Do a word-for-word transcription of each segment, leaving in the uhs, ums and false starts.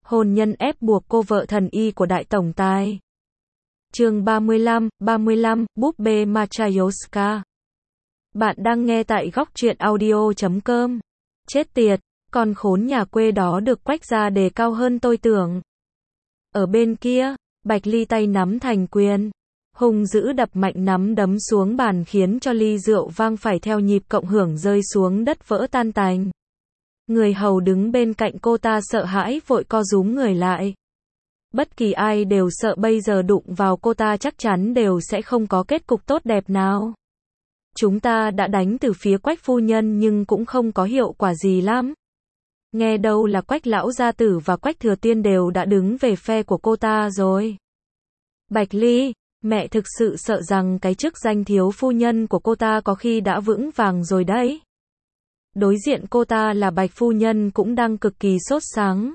Hôn nhân ép buộc cô vợ thần y của đại tổng tài. Chương ba mươi lăm, ba mươi lăm, búp bê Matryoshka. Bạn đang nghe tại góc truyện audio chấm com. Chết tiệt, con khốn nhà quê đó được quách ra đề cao hơn tôi tưởng. Ở bên kia, Bạch Ly tay nắm thành quyền, hung dữ đập mạnh nắm đấm xuống bàn khiến cho ly rượu vang phải theo nhịp cộng hưởng rơi xuống đất vỡ tan tành. Người hầu đứng bên cạnh cô ta sợ hãi vội co rúm người lại. Bất kỳ ai đều sợ bây giờ đụng vào cô ta chắc chắn đều sẽ không có kết cục tốt đẹp nào. Chúng ta đã đánh từ phía Quách phu nhân nhưng cũng không có hiệu quả gì lắm. Nghe đâu là Quách lão gia tử và Quách thừa tiên đều đã đứng về phe của cô ta rồi. Bạch Ly, mẹ thực sự sợ rằng cái chức danh thiếu phu nhân của cô ta có khi đã vững vàng rồi đấy. Đối diện cô ta là Bạch phu nhân cũng đang cực kỳ sốt sắng.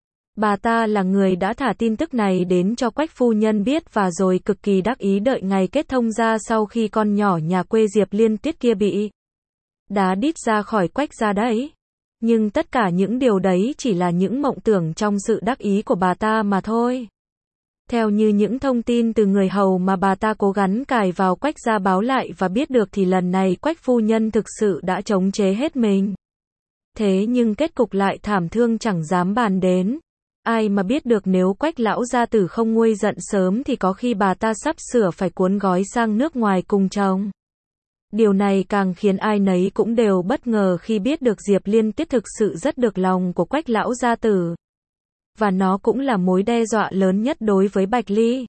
Bà ta là người đã thả tin tức này đến cho Quách phu nhân biết và rồi cực kỳ đắc ý đợi ngày kết thông ra sau khi con nhỏ nhà quê Diệp Liên Tiết kia bị đá đít ra khỏi Quách gia đấy. Nhưng tất cả những điều đấy chỉ là những mộng tưởng trong sự đắc ý của bà ta mà thôi. Theo như những thông tin từ người hầu mà bà ta cố gắng cài vào Quách gia báo lại và biết được thì lần này Quách phu nhân thực sự đã chống chế hết mình. Thế nhưng kết cục lại thảm thương chẳng dám bàn đến. Ai mà biết được nếu Quách lão gia tử không nguôi giận sớm thì có khi bà ta sắp sửa phải cuốn gói sang nước ngoài cùng chồng. Điều này càng khiến ai nấy cũng đều bất ngờ khi biết được Diệp Liên Tiết thực sự rất được lòng của Quách lão gia tử. Và nó cũng là mối đe dọa lớn nhất đối với Bạch Ly.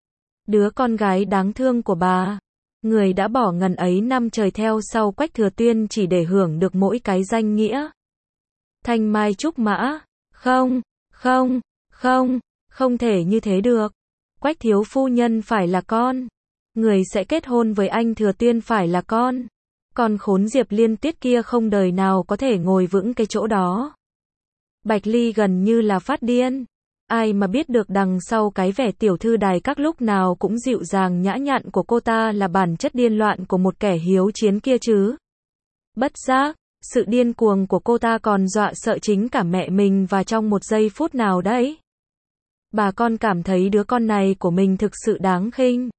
Đứa con gái đáng thương của bà. Người đã bỏ ngần ấy năm trời theo sau Quách Thừa Tuyên chỉ để hưởng được mỗi cái danh nghĩa Thanh Mai Trúc Mã. Không, không, không, không thể như thế được. Quách thiếu phu nhân phải là con. Người sẽ kết hôn với anh Thừa Tuyên phải là con. Còn khốn Diệp Liên Tiết kia không đời nào có thể ngồi vững cái chỗ đó. Bạch Ly gần như là phát điên. Ai mà biết được đằng sau cái vẻ tiểu thư đài các lúc nào cũng dịu dàng nhã nhặn của cô ta là bản chất điên loạn của một kẻ hiếu chiến kia chứ. Bất giác, sự điên cuồng của cô ta còn dọa sợ chính cả mẹ mình và trong một giây phút nào đấy. Bà con cảm thấy đứa con này của mình thực sự đáng khinh.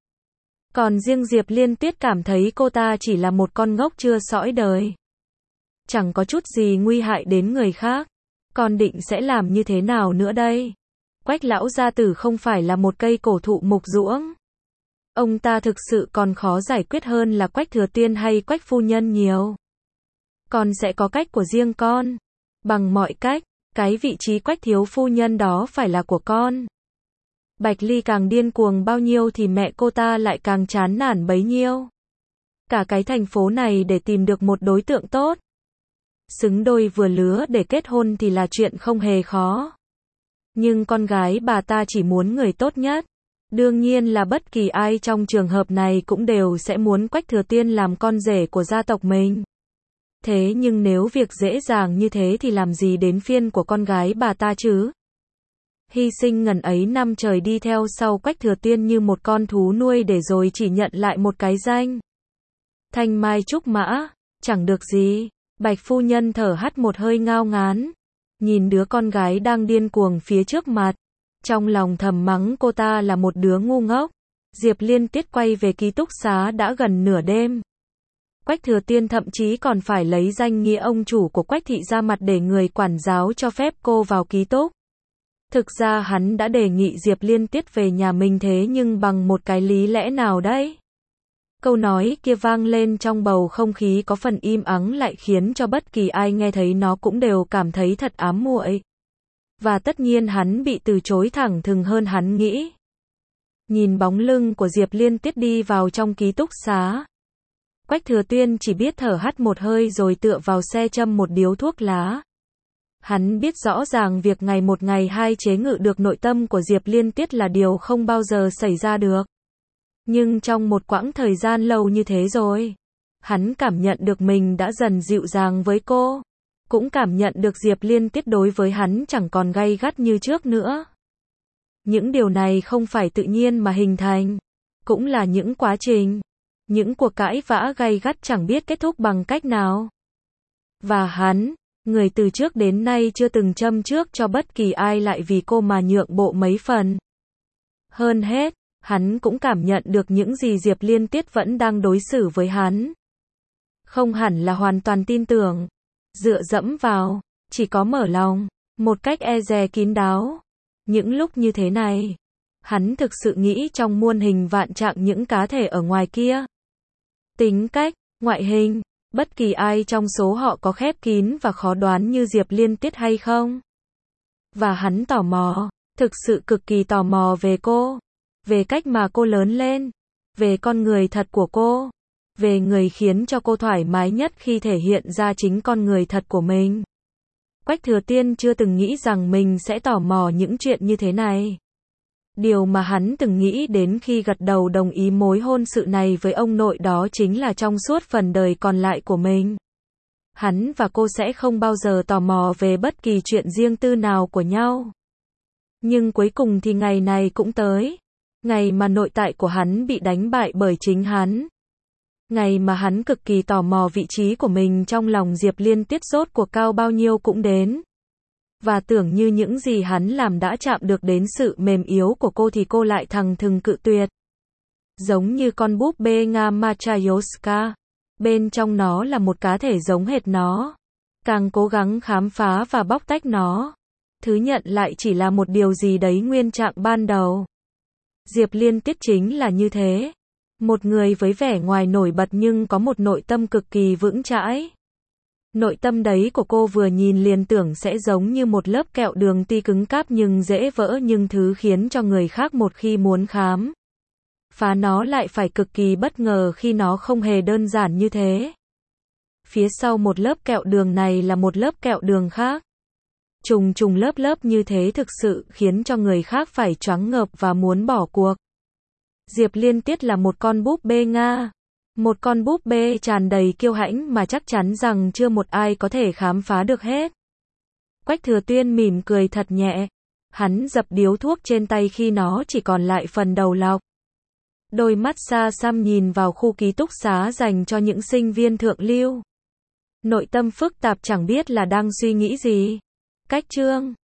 Còn riêng Diệp Liên Tiết cảm thấy cô ta chỉ là một con ngốc chưa sõi đời. Chẳng có chút gì nguy hại đến người khác. Con định sẽ làm như thế nào nữa đây? Quách lão gia tử không phải là một cây cổ thụ mục ruỗng. Ông ta thực sự còn khó giải quyết hơn là Quách Thừa Tiên hay Quách phu nhân nhiều. Con sẽ có cách của riêng con. Bằng mọi cách, cái vị trí Quách thiếu phu nhân đó phải là của con. Bạch Ly càng điên cuồng bao nhiêu thì mẹ cô ta lại càng chán nản bấy nhiêu. Cả cái thành phố này để tìm được một đối tượng tốt, xứng đôi vừa lứa để kết hôn thì là chuyện không hề khó. Nhưng con gái bà ta chỉ muốn người tốt nhất. Đương nhiên là bất kỳ ai trong trường hợp này cũng đều sẽ muốn Quách Thừa Tiên làm con rể của gia tộc mình. Thế nhưng nếu việc dễ dàng như thế thì làm gì đến phiên của con gái bà ta chứ? Hy sinh ngần ấy năm trời đi theo sau Quách Thừa Tiên như một con thú nuôi để rồi chỉ nhận lại một cái danh Thanh Mai Trúc Mã, chẳng được gì. Bạch phu nhân thở hắt một hơi ngao ngán, nhìn đứa con gái đang điên cuồng phía trước mặt, trong lòng thầm mắng cô ta là một đứa ngu ngốc. Diệp Liên Tiết quay về ký túc xá đã gần nửa đêm. Quách Thừa Tiên thậm chí còn phải lấy danh nghĩa ông chủ của Quách thị ra mặt để người quản giáo cho phép cô vào ký túc. Thực ra hắn đã đề nghị Diệp Liên Tiết về nhà mình thế nhưng bằng một cái lý lẽ nào đấy? Câu nói kia vang lên trong bầu không khí có phần im ắng lại khiến cho bất kỳ ai nghe thấy nó cũng đều cảm thấy thật ám muội. Và tất nhiên hắn bị từ chối thẳng thừng hơn hắn nghĩ. Nhìn bóng lưng của Diệp Liên Tiết đi vào trong ký túc xá, Quách Thừa Tuyên chỉ biết thở hắt một hơi rồi tựa vào xe châm một điếu thuốc lá. Hắn biết rõ ràng việc ngày một ngày hai chế ngự được nội tâm của Diệp Liên Tiết là điều không bao giờ xảy ra được. Nhưng trong một quãng thời gian lâu như thế rồi, hắn cảm nhận được mình đã dần dịu dàng với cô. Cũng cảm nhận được Diệp Liên Tiết đối với hắn chẳng còn gay gắt như trước nữa. Những điều này không phải tự nhiên mà hình thành, cũng là những quá trình, những cuộc cãi vã gay gắt chẳng biết kết thúc bằng cách nào. Và hắn, Người từ trước đến nay chưa từng châm trước cho bất kỳ ai lại vì cô mà nhượng bộ mấy phần. Hơn hết, hắn cũng cảm nhận được những gì Diệp Liên Tiết vẫn đang đối xử với hắn. Không hẳn là hoàn toàn tin tưởng, dựa dẫm vào, chỉ có mở lòng, một cách e dè kín đáo. Những lúc như thế này, hắn thực sự nghĩ trong muôn hình vạn trạng những cá thể ở ngoài kia. Tính cách, ngoại hình, bất kỳ ai trong số họ có khép kín và khó đoán như Diệp Liên Tiết hay không? Và hắn tò mò, thực sự cực kỳ tò mò về cô, về cách mà cô lớn lên, về con người thật của cô, về người khiến cho cô thoải mái nhất khi thể hiện ra chính con người thật của mình. Quách Thừa Tiên chưa từng nghĩ rằng mình sẽ tò mò những chuyện như thế này. Điều mà hắn từng nghĩ đến khi gật đầu đồng ý mối hôn sự này với ông nội đó chính là trong suốt phần đời còn lại của mình, hắn và cô sẽ không bao giờ tò mò về bất kỳ chuyện riêng tư nào của nhau. Nhưng cuối cùng thì ngày này cũng tới. Ngày mà nội tại của hắn bị đánh bại bởi chính hắn. Ngày mà hắn cực kỳ tò mò vị trí của mình trong lòng Diệp Liên Tiết rốt cuộc cao bao nhiêu cũng đến. Và tưởng như những gì hắn làm đã chạm được đến sự mềm yếu của cô thì cô lại thằng thừng cự tuyệt. Giống như con búp bê Nga Matryoshka. Bên trong nó là một cá thể giống hệt nó. Càng cố gắng khám phá và bóc tách nó, thứ nhận lại chỉ là một điều gì đấy nguyên trạng ban đầu. Diệp Liên Tiết chính là như thế. Một người với vẻ ngoài nổi bật nhưng có một nội tâm cực kỳ vững chãi. Nội tâm đấy của cô vừa nhìn liền tưởng sẽ giống như một lớp kẹo đường tuy cứng cáp nhưng dễ vỡ, nhưng thứ khiến cho người khác một khi muốn khám phá nó lại phải cực kỳ bất ngờ khi nó không hề đơn giản như thế. Phía sau một lớp kẹo đường này là một lớp kẹo đường khác. Trùng trùng lớp lớp như thế thực sự khiến cho người khác phải choáng ngợp và muốn bỏ cuộc. Diệp Liên Tiết là một con búp bê Nga. Một con búp bê tràn đầy kiêu hãnh mà chắc chắn rằng chưa một ai có thể khám phá được hết. Quách Thừa Tiên mỉm cười thật nhẹ. Hắn dập điếu thuốc trên tay khi nó chỉ còn lại phần đầu lọc. Đôi mắt xa xăm nhìn vào khu ký túc xá dành cho những sinh viên thượng lưu. Nội tâm phức tạp chẳng biết là đang suy nghĩ gì. Cách chương